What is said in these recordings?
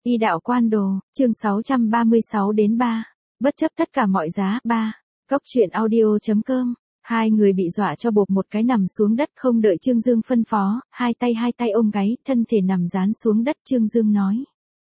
Y đạo quan đồ, chương 636 đến 3. Bất chấp tất cả mọi giá, 3. Cốc truyện audio.com. Hai người bị dọa cho bộp một cái nằm xuống đất, không đợi Trương Dương phân phó, hai tay ôm gáy, thân thể nằm dán xuống đất. Trương Dương nói: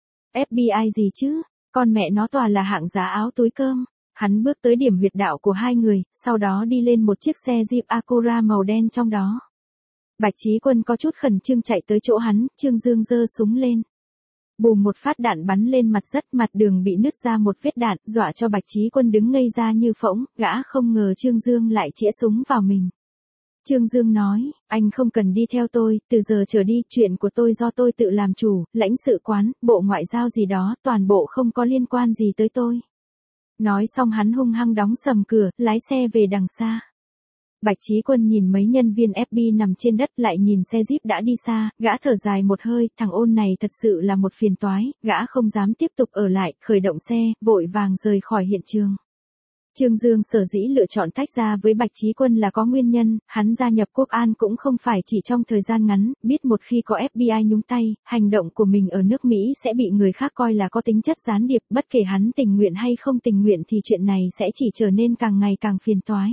FBI gì chứ, con mẹ nó toàn là hạng giá áo túi cơm. Hắn bước tới điểm huyệt đạo của hai người, sau đó đi lên một chiếc xe Jeep Acura màu đen trong đó. Bạch Chí Quân có chút khẩn trương chạy tới chỗ hắn. Trương Dương giơ súng lên. Bùm, một phát đạn bắn lên mặt đường bị nứt ra một vết đạn, dọa cho Bạch Chí Quân đứng ngây ra như phỗng, gã không ngờ Trương Dương lại chĩa súng vào mình. Trương Dương nói: anh không cần đi theo tôi, từ giờ trở đi, chuyện của tôi do tôi tự làm chủ, lãnh sự quán, bộ ngoại giao gì đó, toàn bộ không có liên quan gì tới tôi. Nói xong hắn hung hăng đóng sầm cửa, lái xe về đằng xa. Bạch Chí Quân nhìn mấy nhân viên FBI nằm trên đất, lại nhìn xe Jeep đã đi xa, gã thở dài một hơi, thằng ôn này thật sự là một phiền toái, gã không dám tiếp tục ở lại, khởi động xe, vội vàng rời khỏi hiện trường. Trương Dương sở dĩ lựa chọn tách ra với Bạch Chí Quân là có nguyên nhân, hắn gia nhập Quốc an cũng không phải chỉ trong thời gian ngắn, biết một khi có FBI nhúng tay, hành động của mình ở nước Mỹ sẽ bị người khác coi là có tính chất gián điệp, bất kể hắn tình nguyện hay không tình nguyện thì chuyện này sẽ chỉ trở nên càng ngày càng phiền toái.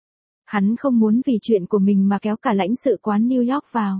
Hắn không muốn vì chuyện của mình mà kéo cả lãnh sự quán New York vào.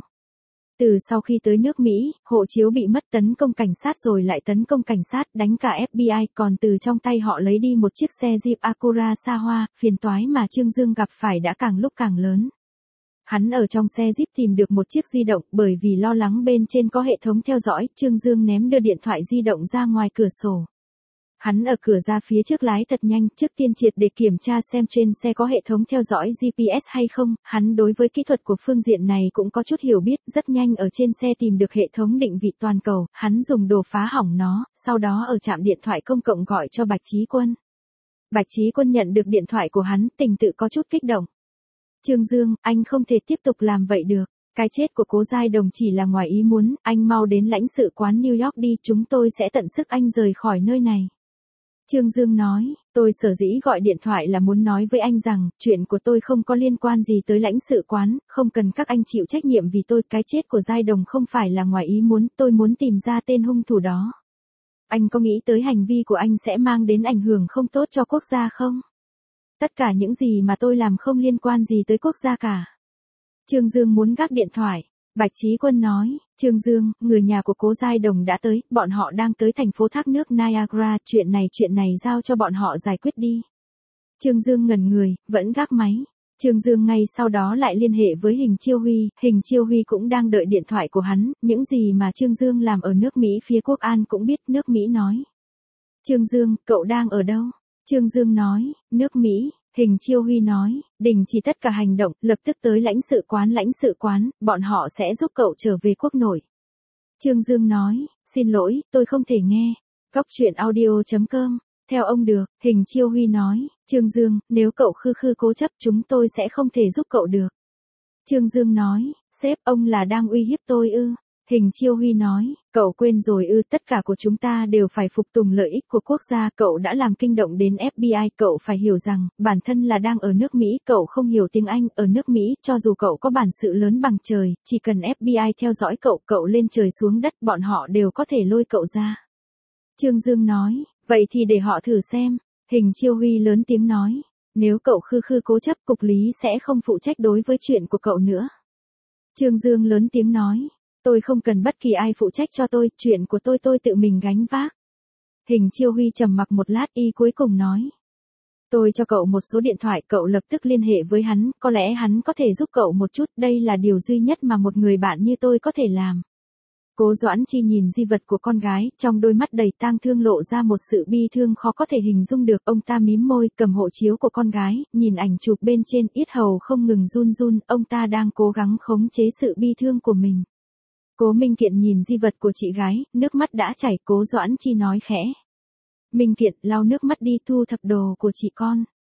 Từ sau khi tới nước Mỹ, hộ chiếu bị mất, tấn công cảnh sát rồi lại tấn công cảnh sát, đánh cả FBI, còn từ trong tay họ lấy đi một chiếc xe Jeep Acura xa hoa, phiền toái mà Trương Dương gặp phải đã càng lúc càng lớn. Hắn ở trong xe Jeep tìm được một chiếc di động, bởi vì lo lắng bên trên có hệ thống theo dõi, Trương Dương ném đưa điện thoại di động ra ngoài cửa sổ. Hắn ở cửa ra phía trước lái thật nhanh, trước tiên triệt để kiểm tra xem trên xe có hệ thống theo dõi GPS hay không. Hắn đối với kỹ thuật của phương diện này cũng có chút hiểu biết, rất nhanh ở trên xe tìm được hệ thống định vị toàn cầu, hắn dùng đồ phá hỏng nó, sau đó ở trạm điện thoại công cộng gọi cho Bạch Chí Quân. Bạch Chí Quân nhận được điện thoại của hắn, tình tự có chút kích động. Trương Dương, anh không thể tiếp tục làm vậy được. Cái chết của Cố Giai Đồng chỉ là ngoài ý muốn, anh mau đến lãnh sự quán New York đi, chúng tôi sẽ tận sức anh rời khỏi nơi này. Trương Dương nói: tôi sở dĩ gọi điện thoại là muốn nói với anh rằng, chuyện của tôi không có liên quan gì tới lãnh sự quán, không cần các anh chịu trách nhiệm vì tôi, cái chết của Giai Đồng không phải là ngoài ý muốn, tôi muốn tìm ra tên hung thủ đó. Anh có nghĩ tới hành vi của anh sẽ mang đến ảnh hưởng không tốt cho quốc gia không? Tất cả những gì mà tôi làm không liên quan gì tới quốc gia cả. Trương Dương muốn gác điện thoại. Bạch Chí Quân nói: Trương Dương, người nhà của Cố Giai Đồng đã tới, bọn họ đang tới thành phố thác nước Niagara, chuyện này giao cho bọn họ giải quyết đi. Trương Dương ngẩn người, vẫn gác máy. Trương Dương ngay sau đó lại liên hệ với Hình Chiêu Huy cũng đang đợi điện thoại của hắn, những gì mà Trương Dương làm ở nước Mỹ phía Quốc an cũng biết. Nước Mỹ nói: Trương Dương, cậu đang ở đâu? Trương Dương nói: nước Mỹ. Hình Chiêu Huy nói: đình chỉ tất cả hành động, lập tức tới lãnh sự quán, bọn họ sẽ giúp cậu trở về quốc nội. Trương Dương nói: xin lỗi, tôi không thể nghe. Cốc truyện audio.com. Theo ông được. Hình Chiêu Huy nói: Trương Dương, nếu cậu khư cố chấp, chúng tôi sẽ không thể giúp cậu được. Trương Dương nói: sếp, ông là đang uy hiếp tôi ư? Hình Chiêu Huy nói: cậu quên rồi ư, tất cả của chúng ta đều phải phục tùng lợi ích của quốc gia, cậu đã làm kinh động đến FBI, cậu phải hiểu rằng, bản thân là đang ở nước Mỹ, cậu không hiểu tiếng Anh, ở nước Mỹ, cho dù cậu có bản sự lớn bằng trời, chỉ cần FBI theo dõi cậu, cậu lên trời xuống đất, bọn họ đều có thể lôi cậu ra. Trương Dương nói: vậy thì để họ thử xem. Hình Chiêu Huy lớn tiếng nói: nếu cậu khư cố chấp, cục lý sẽ không phụ trách đối với chuyện của cậu nữa. Trương Dương lớn tiếng nói: tôi không cần bất kỳ ai phụ trách cho tôi, chuyện của tôi tự mình gánh vác. Hình Chiêu Huy trầm mặc một lát, y cuối cùng nói: tôi cho cậu một số điện thoại, cậu lập tức liên hệ với hắn, có lẽ hắn có thể giúp cậu một chút, đây là điều duy nhất mà một người bạn như tôi có thể làm. Cố Doãn Chi nhìn di vật của con gái, trong đôi mắt đầy tang thương lộ ra một sự bi thương khó có thể hình dung được. Ông ta mím môi, cầm hộ chiếu của con gái, nhìn ảnh chụp bên trên, yết hầu không ngừng run, ông ta đang cố gắng khống chế sự bi thương của mình. Cố Minh Kiện nhìn di vật của chị gái, nước mắt đã chảy. Cố Doãn Chi nói khẽ: Minh Kiện, lau nước mắt đi, thu thập đồ của chị con.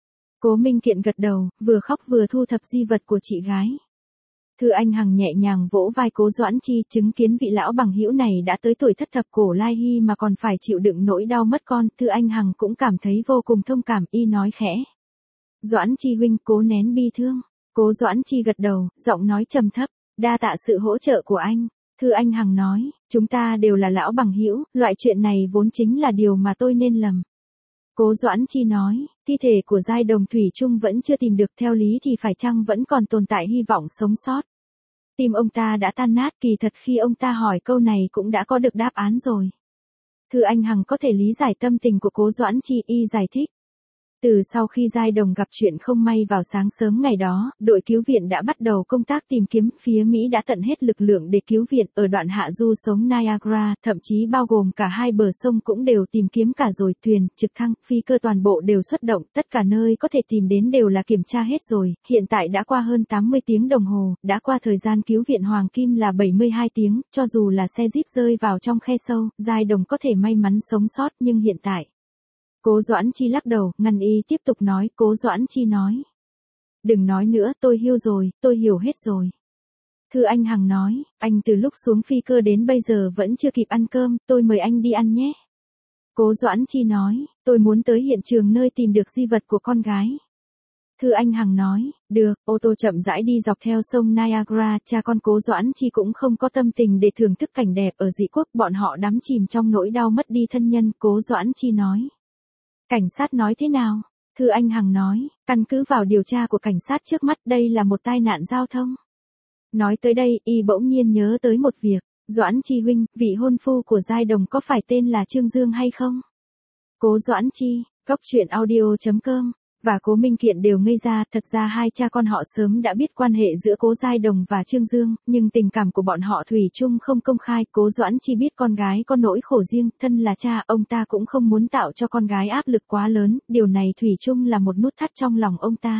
Cố Minh Kiện gật đầu, vừa khóc vừa thu thập di vật của chị gái. Thư Anh Hằng nhẹ nhàng vỗ vai Cố Doãn Chi, chứng kiến vị lão bằng hữu này đã tới tuổi thất thập cổ lai hy mà còn phải chịu đựng nỗi đau mất con, Thư Anh Hằng cũng cảm thấy vô cùng thông cảm, y nói khẽ: Doãn Chi huynh, cố nén bi thương. Cố Doãn Chi gật đầu, giọng nói trầm thấp: đa tạ sự hỗ trợ của anh. Thư Anh Hằng nói, chúng ta đều là lão bằng hữu, loại chuyện này vốn chính là điều mà tôi nên lầm. Cố Doãn Chi nói, thi thể của Giai Đồng thủy chung vẫn chưa tìm được, theo lý thì phải chăng vẫn còn tồn tại hy vọng sống sót. Tim ông ta đã tan nát, kỳ thật khi ông ta hỏi câu này cũng đã có được đáp án rồi. Thư Anh Hằng có thể lý giải tâm tình của Cố Doãn Chi, y giải thích. Từ sau khi Giai Đồng gặp chuyện không may vào sáng sớm ngày đó, đội cứu viện đã bắt đầu công tác tìm kiếm, phía Mỹ đã tận hết lực lượng để cứu viện, ở đoạn hạ du sống Niagara, thậm chí bao gồm cả hai bờ sông cũng đều tìm kiếm cả rồi, thuyền, trực thăng, phi cơ toàn bộ đều xuất động, tất cả nơi có thể tìm đến đều là kiểm tra hết rồi, hiện tại đã qua hơn 80 tiếng đồng hồ, đã qua thời gian cứu viện Hoàng Kim là 72 tiếng, cho dù là xe jeep rơi vào trong khe sâu, Giai Đồng có thể may mắn sống sót nhưng hiện tại. Cố Doãn Chi lắc đầu, ngăn y tiếp tục nói, Cố Doãn Chi nói. Đừng nói nữa, tôi hiểu rồi, tôi hiểu hết rồi. Thư Anh Hằng nói, anh từ lúc xuống phi cơ đến bây giờ vẫn chưa kịp ăn cơm, tôi mời anh đi ăn nhé. Cố Doãn Chi nói, tôi muốn tới hiện trường nơi tìm được di vật của con gái. Thư Anh Hằng nói, được, ô tô chậm rãi đi dọc theo sông Niagara, cha con Cố Doãn Chi cũng không có tâm tình để thưởng thức cảnh đẹp ở dị quốc, bọn họ đắm chìm trong nỗi đau mất đi thân nhân, Cố Doãn Chi nói. Cảnh sát nói thế nào? Thư Anh Hằng nói, căn cứ vào điều tra của cảnh sát trước mắt đây là một tai nạn giao thông. Nói tới đây, y bỗng nhiên nhớ tới một việc, Doãn Chi huynh, vị hôn phu của Giai Đồng có phải tên là Trương Dương hay không? Cố Doãn Chi, goctruyện.audio.com và Cố Minh Kiện đều ngây ra, thật ra hai cha con họ sớm đã biết quan hệ giữa Cố Giai Đồng và Trương Dương, nhưng tình cảm của bọn họ thủy chung không công khai, Cố Doãn Chi biết con gái có nỗi khổ riêng, thân là cha, ông ta cũng không muốn tạo cho con gái áp lực quá lớn, điều này thủy chung là một nút thắt trong lòng ông ta.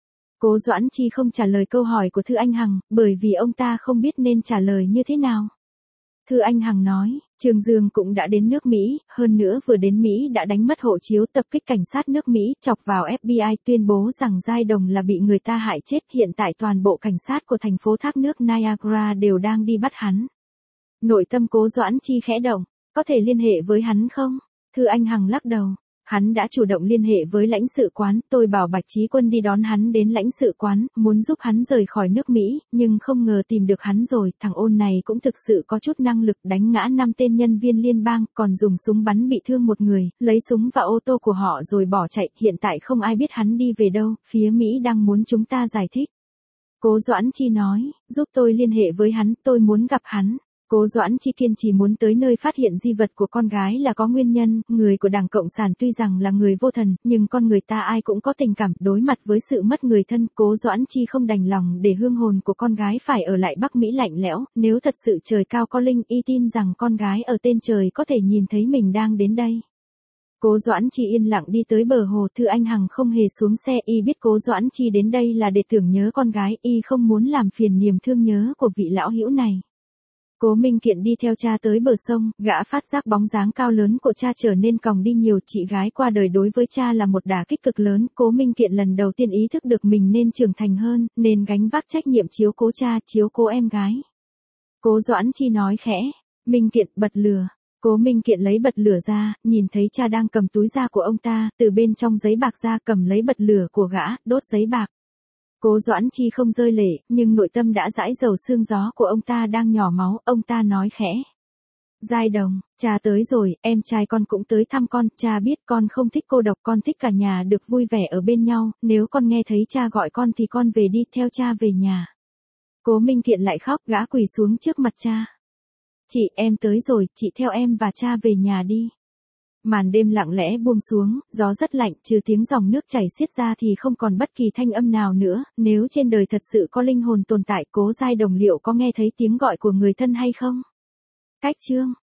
Cố Doãn Chi không trả lời câu hỏi của Thư Anh Hằng, bởi vì ông ta không biết nên trả lời như thế nào. Thư Anh Hằng nói, Trương Dương cũng đã đến nước Mỹ, hơn nữa vừa đến Mỹ đã đánh mất hộ chiếu, tập kích cảnh sát nước Mỹ, chọc vào FBI, tuyên bố rằng Giai Đồng là bị người ta hại chết, hiện tại toàn bộ cảnh sát của thành phố thác nước Niagara đều đang đi bắt hắn. Nội tâm Cố Doãn Chi khẽ động, có thể liên hệ với hắn không? Thư Anh Hằng lắc đầu. Hắn đã chủ động liên hệ với lãnh sự quán, tôi bảo Bạch Chí Quân đi đón hắn đến lãnh sự quán, muốn giúp hắn rời khỏi nước Mỹ, nhưng không ngờ tìm được hắn rồi, thằng ôn này cũng thực sự có chút năng lực, đánh ngã 5 tên nhân viên liên bang, còn dùng súng bắn bị thương một người, lấy súng và ô tô của họ rồi bỏ chạy, hiện tại không ai biết hắn đi về đâu, phía Mỹ đang muốn chúng ta giải thích. Cố Doãn Chi nói, giúp tôi liên hệ với hắn, tôi muốn gặp hắn. Cố Doãn Chi kiên trì muốn tới nơi phát hiện di vật của con gái là có nguyên nhân, người của Đảng Cộng sản tuy rằng là người vô thần, nhưng con người ta ai cũng có tình cảm, đối mặt với sự mất người thân, Cố Doãn Chi không đành lòng để hương hồn của con gái phải ở lại Bắc Mỹ lạnh lẽo, nếu thật sự trời cao có linh, y tin rằng con gái ở tên trời có thể nhìn thấy mình đang đến đây. Cố Doãn Chi yên lặng đi tới bờ hồ, Thư Anh Hằng không hề xuống xe, y biết Cố Doãn Chi đến đây là để tưởng nhớ con gái, y không muốn làm phiền niềm thương nhớ của vị lão hữu này. Cố Minh Kiện đi theo cha tới bờ sông, gã phát giác bóng dáng cao lớn của cha trở nên còng đi nhiều, chị gái qua đời đối với cha là một đả kích cực lớn, Cố Minh Kiện lần đầu tiên ý thức được mình nên trưởng thành hơn, nên gánh vác trách nhiệm chiếu cố cha, chiếu cố em gái. Cố Doãn Chi nói khẽ, Minh Kiện bật lửa. Cố Minh Kiện lấy bật lửa ra, nhìn thấy cha đang cầm túi da của ông ta, từ bên trong giấy bạc ra cầm lấy bật lửa của gã, đốt giấy bạc. Cố Doãn Chi không rơi lệ, nhưng nội tâm đã dãi dầu, xương gió của ông ta đang nhỏ máu, ông ta nói khẽ. Giai Đồng, cha tới rồi, em trai con cũng tới thăm con, cha biết con không thích cô độc, con thích cả nhà được vui vẻ ở bên nhau, nếu con nghe thấy cha gọi con thì con về đi, theo cha về nhà. Cố Minh Kiện lại khóc, gã quỳ xuống trước mặt cha. Chị, em tới rồi, chị theo em và cha về nhà đi. Màn đêm lặng lẽ buông xuống, gió rất lạnh, trừ tiếng dòng nước chảy xiết ra thì không còn bất kỳ thanh âm nào nữa, nếu trên đời thật sự có linh hồn tồn tại, Cố Giai Đồng liệu có nghe thấy tiếng gọi của người thân hay không? Cách chương